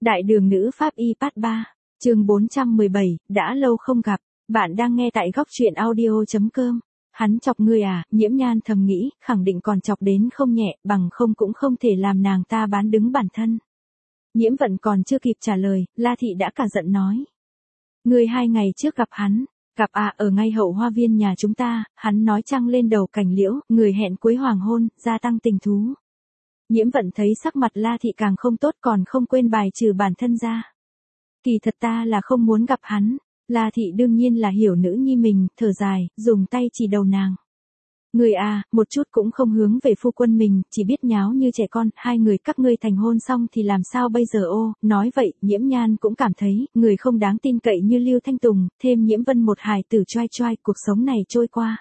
Đại đường nữ pháp y part 3, chương 417, đã lâu không gặp, bạn đang nghe tại góc truyện audio.com. Hắn chọc ngươi à, Nhiễm Nhan thầm nghĩ, khẳng định còn chọc đến không nhẹ, bằng không cũng không thể làm nàng ta bán đứng bản thân. Nhiễm Vận còn chưa kịp trả lời, La Thị đã cả giận nói. Ngươi 2 ngày trước gặp hắn, gặp à, ở ngay hậu hoa viên nhà chúng ta, hắn nói trăng lên đầu cành liễu, người hẹn cuối hoàng hôn, gia tăng tình thú. Nhiễm Vận thấy sắc mặt La Thị càng không tốt còn không quên bài trừ bản thân ra. Kỳ thật ta là không muốn gặp hắn. La Thị đương nhiên là hiểu nữ nhi mình, thở dài, dùng tay chỉ đầu nàng. Người à, một chút cũng không hướng về phu quân mình, chỉ biết nháo như trẻ con, 2 người các ngươi thành hôn xong thì làm sao bây giờ ô, nói vậy, Nhiễm Nhan cũng cảm thấy, người không đáng tin cậy như Lưu Thanh Tùng, thêm Nhiễm Vân một hài tử choai choai, cuộc sống này trôi qua.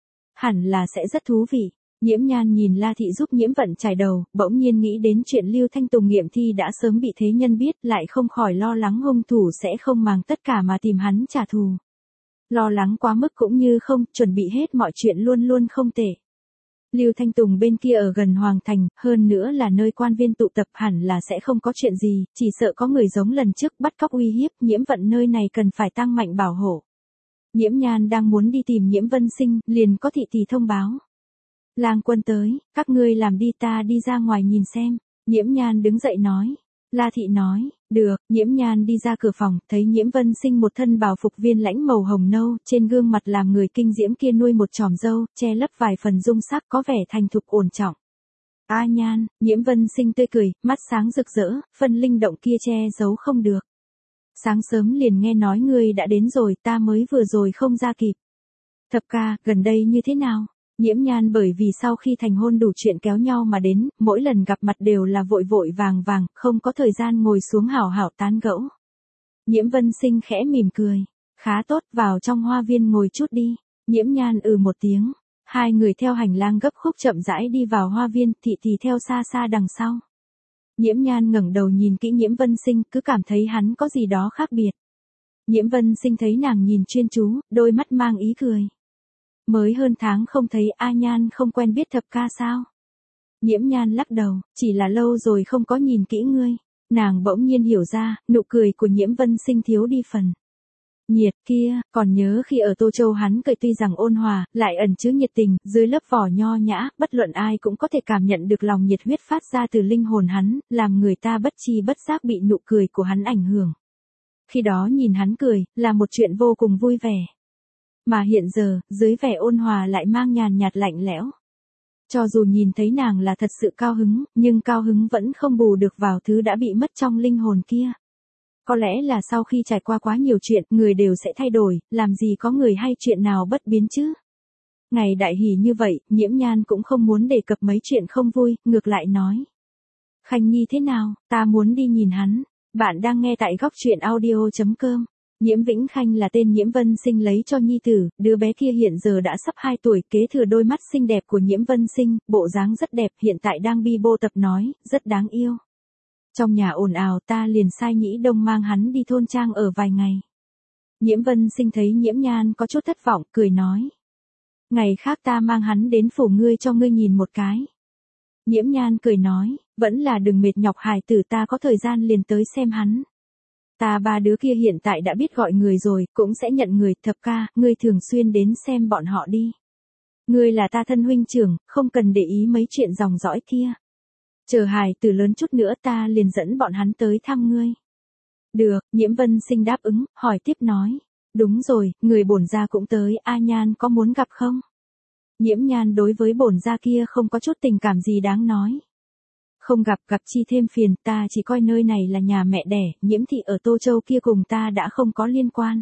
Hẳn là sẽ rất thú vị. Nhiễm Nhan nhìn La Thị giúp Nhiễm Vận chải đầu, bỗng nhiên nghĩ đến chuyện Lưu Thanh Tùng nghiệm thi đã sớm bị thế nhân biết, lại không khỏi lo lắng hung thủ sẽ không màng tất cả mà tìm hắn trả thù. Lo lắng quá mức cũng như không, chuẩn bị hết mọi chuyện luôn luôn không tệ. Lưu Thanh Tùng bên kia ở gần Hoàng Thành, hơn nữa là nơi quan viên tụ tập, hẳn là sẽ không có chuyện gì, chỉ sợ có người giống lần trước bắt cóc uy hiếp, Nhiễm Vận nơi này cần phải tăng mạnh bảo hộ. Nhiễm Nhan đang muốn đi tìm Nhiễm Vân Sinh, liền có thị tỷ thông báo. Lang Quân tới, các ngươi làm đi, ta đi ra ngoài nhìn xem. Nhiễm Nhan đứng dậy nói. La Thị nói, được. Nhiễm Nhan đi ra cửa phòng, thấy Nhiễm Vân Sinh một thân bào phục viên lãnh màu hồng nâu, trên gương mặt làm người kinh diễm kia nuôi một chòm râu, che lấp vài phần dung sắc có vẻ thành thục ổn trọng. A Nhan, Nhiễm Vân Sinh tươi cười, mắt sáng rực rỡ, phân linh động kia che giấu không được. Sáng sớm liền nghe nói ngươi đã đến rồi, ta mới vừa rồi không ra kịp. Thập ca, gần đây như thế nào? Nhiễm Nhan bởi vì sau khi thành hôn đủ chuyện kéo nhau mà đến, mỗi lần gặp mặt đều là vội vội vàng vàng, không có thời gian ngồi xuống hảo hảo tán gẫu. Nhiễm Vân Sinh khẽ mỉm cười. Khá tốt, vào trong hoa viên ngồi chút đi. Nhiễm Nhan một tiếng. 2 người theo hành lang gấp khúc chậm rãi đi vào hoa viên, Thị thì theo xa xa đằng sau. Nhiễm Nhan ngẩng đầu nhìn kỹ Nhiễm Vân Sinh, cứ cảm thấy hắn có gì đó khác biệt. Nhiễm Vân Sinh thấy nàng nhìn chuyên chú, đôi mắt mang ý cười. Mới hơn tháng không thấy, A Nhan không quen biết thập ca sao? Nhiễm Nhan lắc đầu, chỉ là lâu rồi không có nhìn kỹ ngươi. Nàng bỗng nhiên hiểu ra, nụ cười của Nhiễm Vân Sinh thiếu đi phần nhiệt kia, còn nhớ khi ở Tô Châu hắn cười tuy rằng ôn hòa, lại ẩn chứa nhiệt tình, dưới lớp vỏ nho nhã, bất luận ai cũng có thể cảm nhận được lòng nhiệt huyết phát ra từ linh hồn hắn, làm người ta bất chi bất giác bị nụ cười của hắn ảnh hưởng. Khi đó nhìn hắn cười, là một chuyện vô cùng vui vẻ. Mà hiện giờ, dưới vẻ ôn hòa lại mang nhàn nhạt lạnh lẽo. Cho dù nhìn thấy nàng là thật sự cao hứng, nhưng cao hứng vẫn không bù được vào thứ đã bị mất trong linh hồn kia. Có lẽ là sau khi trải qua quá nhiều chuyện, người đều sẽ thay đổi, làm gì có người hay chuyện nào bất biến chứ. Ngày đại hỷ như vậy, Nhiễm Nhan cũng không muốn đề cập mấy chuyện không vui, ngược lại nói. Khanh Nhi thế nào, ta muốn đi nhìn hắn. Bạn đang nghe tại góc truyện audio.com. Nhiễm Vĩnh Khanh là tên Nhiễm Vân Sinh lấy cho nhi tử, đứa bé kia hiện giờ đã sắp 2 tuổi, kế thừa đôi mắt xinh đẹp của Nhiễm Vân Sinh, bộ dáng rất đẹp, hiện tại đang bi bô tập nói, rất đáng yêu. Trong nhà ồn ào, ta liền sai Nhĩ Đông mang hắn đi thôn trang ở vài ngày. Nhiễm Vân Sinh thấy Nhiễm Nhan có chút thất vọng, cười nói. Ngày khác ta mang hắn đến phủ ngươi cho ngươi nhìn một cái. Nhiễm Nhan cười nói, vẫn là đừng mệt nhọc hài tử, ta có thời gian liền tới xem hắn. Ta 3 đứa kia hiện tại đã biết gọi người rồi, cũng sẽ nhận người, thập ca, ngươi thường xuyên đến xem bọn họ đi. Ngươi là ta thân huynh trưởng, không cần để ý mấy chuyện dòng dõi kia. Chờ hài tử lớn chút nữa ta liền dẫn bọn hắn tới thăm ngươi. Được, Nhiễm Vân Sinh đáp ứng, hỏi tiếp nói. Đúng rồi, người bổn gia cũng tới, A Nhan có muốn gặp không? Nhiễm Nhan đối với bổn gia kia không có chút tình cảm gì đáng nói. Không gặp, gặp chi thêm phiền, ta chỉ coi nơi này là nhà mẹ đẻ, Nhiễm thị ở Tô Châu kia cùng ta đã không có liên quan.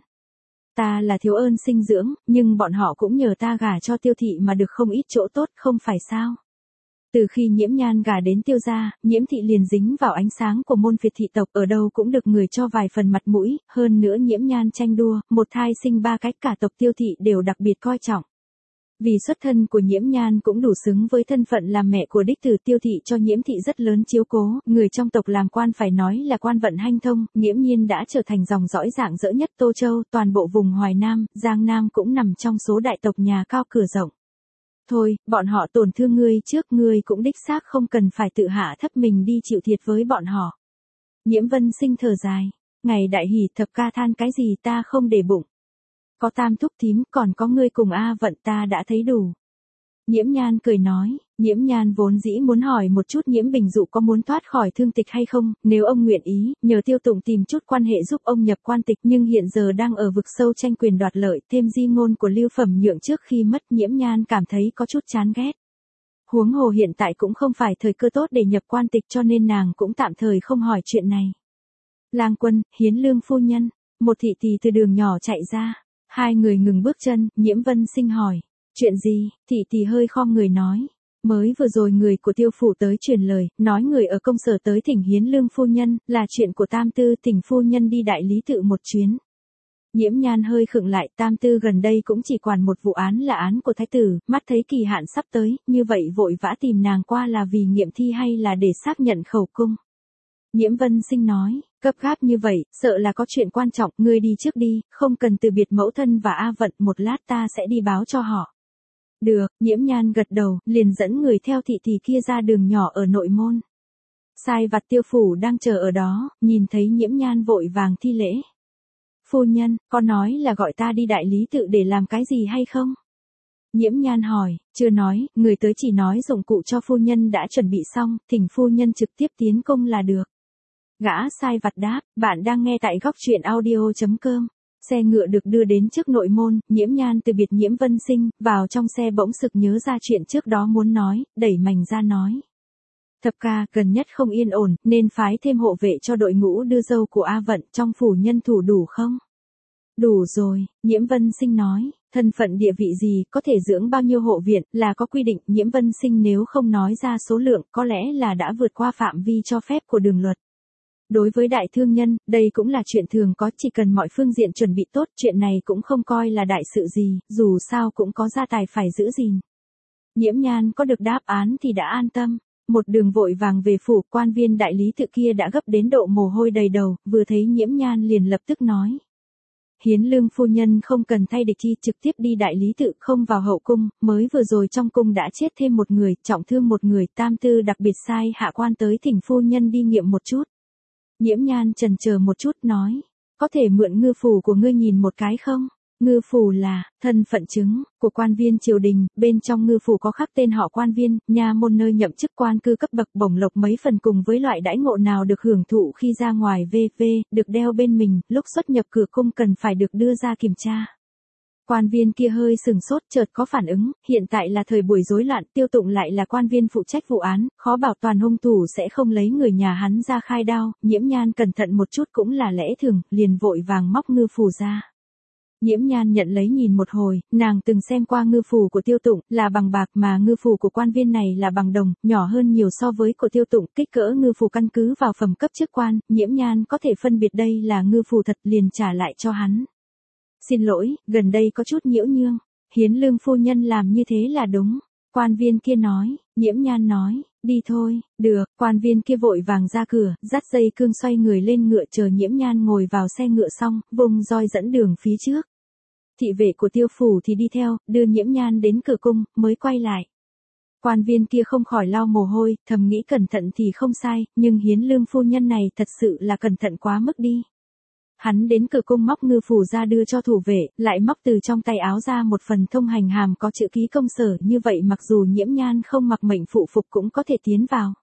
Ta là thiếu ơn sinh dưỡng, nhưng bọn họ cũng nhờ ta gả cho Tiêu thị mà được không ít chỗ tốt, không phải sao? Từ khi Nhiễm Nhan gả đến Tiêu gia, Nhiễm thị liền dính vào ánh sáng của môn phiệt thị tộc, ở đâu cũng được người cho vài phần mặt mũi, hơn nữa Nhiễm Nhan tranh đua, một thai sinh 3 cái, cả tộc Tiêu thị đều đặc biệt coi trọng. Vì xuất thân của Nhiễm Nhan cũng đủ xứng với thân phận làm mẹ của đích tử Tiêu thị cho Nhiễm thị rất lớn chiếu cố, người trong tộc làm quan phải nói là quan vận hanh thông, nghiễm nhiên đã trở thành dòng dõi rạng rỡ nhất Tô Châu, toàn bộ vùng Hoài Nam, Giang Nam cũng nằm trong số đại tộc nhà cao cửa rộng. Thôi, bọn họ tổn thương ngươi trước, ngươi cũng đích xác không cần phải tự hạ thấp mình đi chịu thiệt với bọn họ. Nhiễm Vân Sinh thở dài. Ngày đại hỷ thập ca than cái gì ta không để bụng. Có Tam thúc thím còn có ngươi cùng A Vận ta đã thấy đủ. Nhiễm Nhan cười nói, Nhiễm Nhan vốn dĩ muốn hỏi một chút Nhiễm Bình Dụ có muốn thoát khỏi thương tịch hay không, nếu ông nguyện ý, nhờ Tiêu Tụng tìm chút quan hệ giúp ông nhập quan tịch, nhưng hiện giờ đang ở vực sâu tranh quyền đoạt lợi, thêm di ngôn của Lưu Phẩm Nhượng trước khi mất, Nhiễm Nhan cảm thấy có chút chán ghét. Huống hồ hiện tại cũng không phải thời cơ tốt để nhập quan tịch, cho nên nàng cũng tạm thời không hỏi chuyện này. Lang Quân, Hiến Lương phu nhân, một thị tỳ từ đường nhỏ chạy ra, hai người ngừng bước chân, Nhiễm Vân Sinh hỏi. Chuyện gì? Thị tỳ hơi khom người nói. Mới vừa rồi người của Tiêu phủ tới truyền lời, nói người ở công sở tới thỉnh Hiến Lương phu nhân, là chuyện của Tam Tư, thỉnh phu nhân đi đại lý tự một chuyến. Nhiễm Nhan hơi khựng lại, Tam Tư gần đây cũng chỉ quản một vụ án là án của thái tử, mắt thấy kỳ hạn sắp tới, như vậy vội vã tìm nàng qua là vì nghiệm thi hay là để xác nhận khẩu cung. Nhiễm Vân Sinh nói, gấp gáp như vậy, sợ là có chuyện quan trọng, ngươi đi trước đi, không cần từ biệt mẫu thân và A Vận, một lát ta sẽ đi báo cho họ. Được, Nhiễm Nhan gật đầu, liền dẫn người theo thị tỳ kia ra đường nhỏ ở nội môn. Sai vặt Tiêu phủ đang chờ ở đó, nhìn thấy Nhiễm Nhan vội vàng thi lễ. Phu nhân, có nói là gọi ta đi đại lý tự để làm cái gì hay không? Nhiễm Nhan hỏi, chưa nói, người tới chỉ nói dụng cụ cho phu nhân đã chuẩn bị xong, thỉnh phu nhân trực tiếp tiến cung là được. Gã sai vặt đáp, bạn đang nghe tại góc truyện audio.com. Xe ngựa được đưa đến trước nội môn, Nhiễm Nhan từ biệt Nhiễm Vân Sinh, vào trong xe bỗng sực nhớ ra chuyện trước đó muốn nói, đẩy mành ra nói. Thập ca, gần nhất không yên ổn, nên phái thêm hộ vệ cho đội ngũ đưa dâu của A Vận, trong phủ nhân thủ đủ không? Đủ rồi, Nhiễm Vân Sinh nói, thân phận địa vị gì, có thể dưỡng bao nhiêu hộ viện, là có quy định, Nhiễm Vân Sinh nếu không nói ra số lượng, có lẽ là đã vượt qua phạm vi cho phép của đường luật. Đối với đại thương nhân, đây cũng là chuyện thường có, chỉ cần mọi phương diện chuẩn bị tốt, chuyện này cũng không coi là đại sự gì, dù sao cũng có gia tài phải giữ gìn. Nhiễm Nhan có được đáp án thì đã an tâm, một đường vội vàng về phủ, quan viên đại lý tự kia đã gấp đến độ mồ hôi đầy đầu, vừa thấy Nhiễm Nhan liền lập tức nói. Hiến Lương phu nhân không cần thay địch chi, trực tiếp đi đại lý tự, không vào hậu cung, mới vừa rồi trong cung đã chết thêm một người, trọng thương một người, Tam Tư đặc biệt sai hạ quan tới thỉnh phu nhân đi nghiệm một chút. Nhiễm Nhan chần chờ một chút nói, có thể mượn ngư phủ của ngươi nhìn một cái không? Ngư phủ là thân phận chứng của quan viên triều đình, bên trong ngư phủ có khắc tên họ quan viên, nha môn nơi nhậm chức quan cư cấp bậc bổng lộc mấy phần cùng với loại đãi ngộ nào được hưởng thụ khi ra ngoài v.v. được đeo bên mình, lúc xuất nhập cửa cung cần phải được đưa ra kiểm tra. Quan viên kia hơi sừng sốt chợt có phản ứng, hiện tại là thời buổi rối loạn, Tiêu Tụng lại là quan viên phụ trách vụ án, khó bảo toàn hung thủ sẽ không lấy người nhà hắn ra khai đao, Nhiễm Nhan cẩn thận một chút cũng là lẽ thường, liền vội vàng móc ngư phủ ra. Nhiễm Nhan nhận lấy nhìn một hồi, nàng từng xem qua ngư phủ của Tiêu Tụng, là bằng bạc mà ngư phủ của quan viên này là bằng đồng, nhỏ hơn nhiều so với của Tiêu Tụng, kích cỡ ngư phủ căn cứ vào phẩm cấp chức quan, Nhiễm Nhan có thể phân biệt đây là ngư phủ thật liền trả lại cho hắn. Xin lỗi, gần đây có chút nhiễu nhương, Hiến Lương phu nhân làm như thế là đúng. Quan viên kia nói, Nhiễm Nhan nói, đi thôi, được, quan viên kia vội vàng ra cửa, dắt dây cương xoay người lên ngựa chờ Nhiễm Nhan ngồi vào xe ngựa xong, vùng roi dẫn đường phía trước. Thị vệ của Tiêu phủ thì đi theo, đưa Nhiễm Nhan đến cửa cung, mới quay lại. Quan viên kia không khỏi lau mồ hôi, thầm nghĩ cẩn thận thì không sai, nhưng Hiến Lương phu nhân này thật sự là cẩn thận quá mức đi. Hắn đến cửa cung móc ngư phủ ra đưa cho thủ vệ, lại móc từ trong tay áo ra một phần thông hành hàm có chữ ký công sở, như vậy mặc dù Nhiễm Nhan không mặc mệnh phụ phục cũng có thể tiến vào.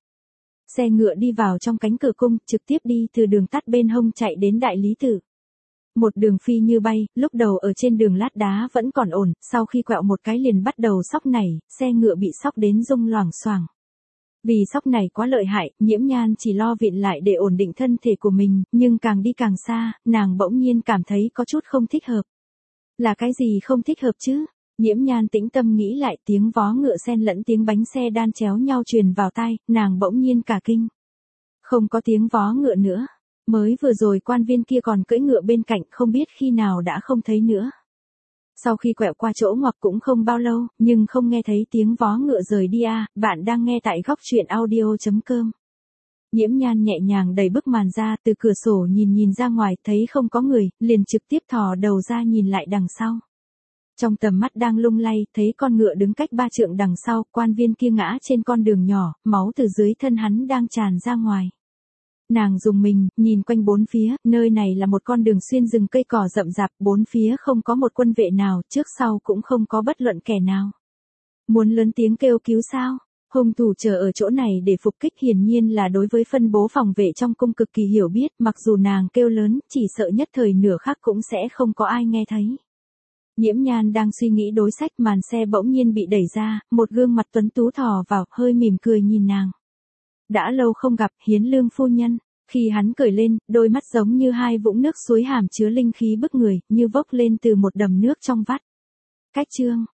Xe ngựa đi vào trong cánh cửa cung, trực tiếp đi từ đường tắt bên hông chạy đến đại lý tự. Một đường phi như bay, lúc đầu ở trên đường lát đá vẫn còn ổn, sau khi quẹo một cái liền bắt đầu xóc nảy, xe ngựa bị xóc đến rung loảng xoảng. Vì sóc này quá lợi hại, Nhiễm Nhan chỉ lo vịn lại để ổn định thân thể của mình, nhưng càng đi càng xa, nàng bỗng nhiên cảm thấy có chút không thích hợp. Là cái gì không thích hợp chứ? Nhiễm Nhan tĩnh tâm nghĩ lại, tiếng vó ngựa xen lẫn tiếng bánh xe đan chéo nhau truyền vào tai, nàng bỗng nhiên cả kinh. Không có tiếng vó ngựa nữa. Mới vừa rồi quan viên kia còn cưỡi ngựa bên cạnh, không biết khi nào đã không thấy nữa. Sau khi quẹo qua chỗ ngoặc cũng không bao lâu, nhưng không nghe thấy tiếng vó ngựa rời đi à, bạn đang nghe tại góc truyện audio.com. Nhiễm Nhan nhẹ nhàng đẩy bức màn ra, từ cửa sổ nhìn ra ngoài, thấy không có người, liền trực tiếp thò đầu ra nhìn lại đằng sau. Trong tầm mắt đang lung lay, thấy con ngựa đứng cách 3 trượng đằng sau, quan viên kia ngã trên con đường nhỏ, máu từ dưới thân hắn đang tràn ra ngoài. Nàng dùng mình, nhìn quanh bốn phía, nơi này là một con đường xuyên rừng cây cỏ rậm rạp, bốn phía không có một quân vệ nào, trước sau cũng không có bất luận kẻ nào. Muốn lớn tiếng kêu cứu sao? Hung thủ chờ ở chỗ này để phục kích hiển nhiên là đối với phân bố phòng vệ trong cung cực kỳ hiểu biết, mặc dù nàng kêu lớn, chỉ sợ nhất thời nửa khắc cũng sẽ không có ai nghe thấy. Nhiễm Nhan đang suy nghĩ đối sách, màn xe bỗng nhiên bị đẩy ra, một gương mặt tuấn tú thò vào, hơi mỉm cười nhìn nàng. Đã lâu không gặp, Hiến Lương phu nhân. Khi hắn cười lên, đôi mắt giống như hai vũng nước suối hàm chứa linh khí bức người, như vốc lên từ một đầm nước trong vắt. Cách chương